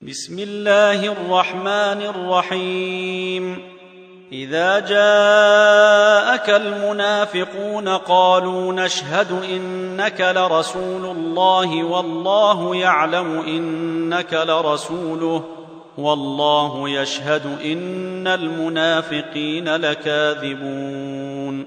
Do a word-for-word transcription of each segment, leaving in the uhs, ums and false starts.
بسم الله الرحمن الرحيم إذا جاءك المنافقون قالوا نشهد إنك لرسول الله والله يعلم إنك لرسوله والله يشهد إن المنافقين لكاذبون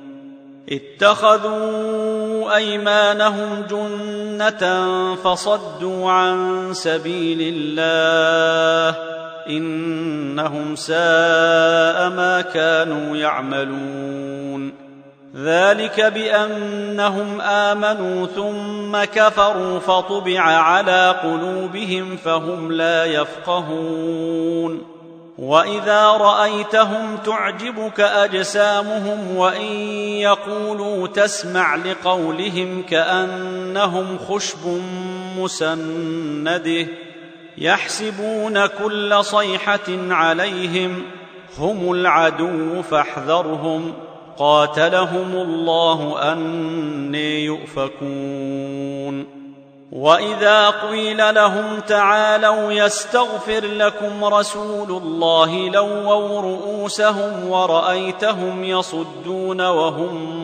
اتخذوا أيمانهم جنة فصدوا عن سبيل الله إنهم ساء ما كانوا يعملون ذلك بأنهم آمنوا ثم كفروا فطبع على قلوبهم فهم لا يفقهون وإذا رأيتهم تعجبك أجسامهم وإن يقولوا تسمع لقولهم كأنهم خشب مسنده يحسبون كل صيحة عليهم هم العدو فاحذرهم قاتلهم الله أني يؤفكون وإذا قيل لهم تعالوا يستغفر لكم رسول الله لووا رؤوسهم ورأيتهم يصدون وهم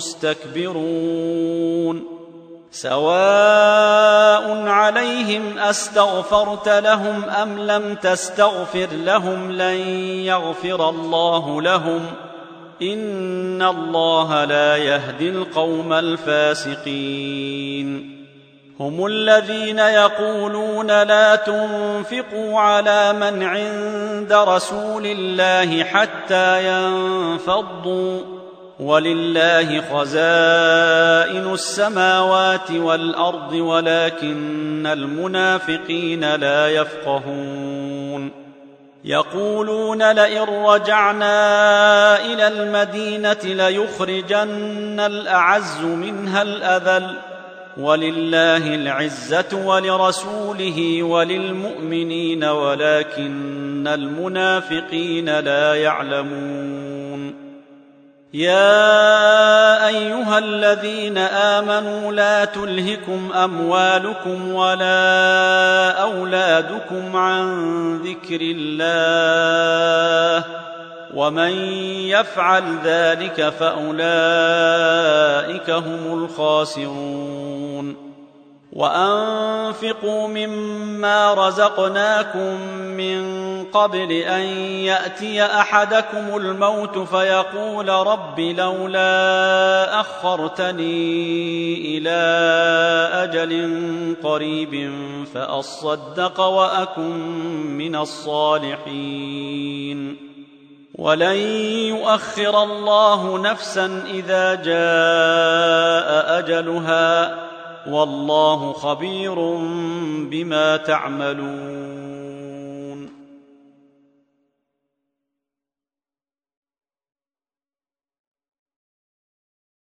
مستكبرون سواء عليهم أستغفرت لهم أم لم تستغفر لهم لن يغفر الله لهم إن الله لا يهدي القوم الفاسقين هم الذين يقولون لا تنفقوا على من عند رسول الله حتى ينفضوا ولله خزائن السماوات والأرض ولكن المنافقين لا يفقهون يقولون لئن رجعنا إلى المدينة ليخرجن الأعز منها الأذل ولله العزة ولرسوله وللمؤمنين ولكن المنافقين لا يعلمون يا أيها الذين آمنوا لا تلهكم أموالكم ولا أولادكم عن ذكر الله ومن يفعل ذلك فأولئك هم الخاسرون وأنفقوا مما رزقناكم من قبل أن يأتي أحدكم الموت فيقول رب لولا أخرتني إلى أجل قريب فأصدق وأكن من الصالحين ولن يؤخر الله نفسا إذا جاء أجلها والله خبير بما تعملون